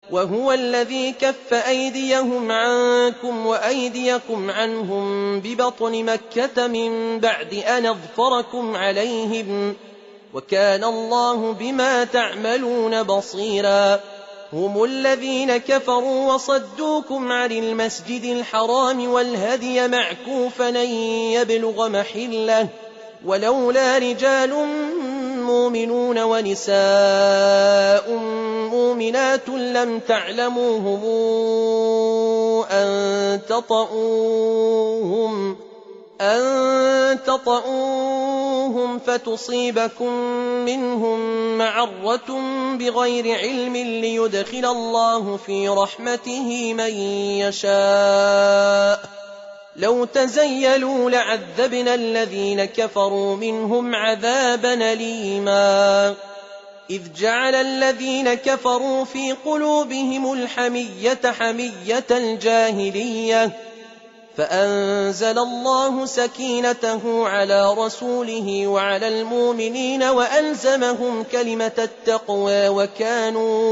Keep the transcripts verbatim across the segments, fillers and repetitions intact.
وهو الذي كف أيديهم عنكم وأيديكم عنهم ببطن مكة من بعد أن أظفركم عليهم، وكان الله بما تعملون بصيرا. هم الذين كفروا وصدوكم عن المسجد الحرام والهدي معكوفا أن يبلغ محله، ولولا رجال مؤمنون ونساء مؤمنات لم تعلموهم أن تطؤوهم أن تطؤوهم فتصيبكم منهم معرة بغير علم ليدخل الله في رحمته من يشاء. لو تزيلوا لعذبنا الذين كفروا منهم عذابا أليما. إذ جعل الذين كفروا في قلوبهم الحمية حمية الجاهلية، فأنزل الله سكينته على رسوله وعلى المؤمنين وألزمهم كلمة التقوى وكانوا,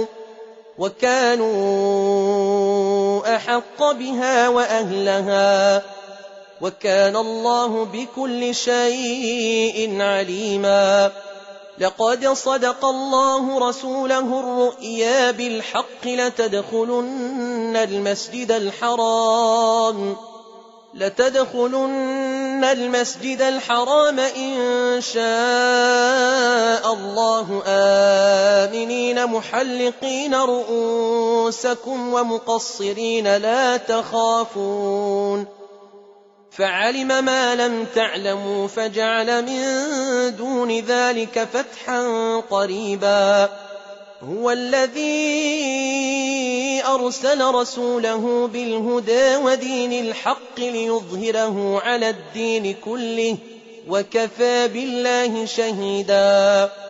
وكانوا أحق بها وأهلها، وكان الله بكل شيء عليما. لقد صدق الله رسوله الرؤيا بالحق لتدخلن المسجد الحرام لتدخلن المسجد الحرام إن شاء الله آمنين محلقين رؤوسكم ومقصرين لا تخافون، فعلم ما لم تعلموا فجعل من دون ذلك فتحا قريبا. هو الذي أرسل رسوله بالهدى ودين الحق ليظهره على الدين كله، وكفى بالله شهيدا.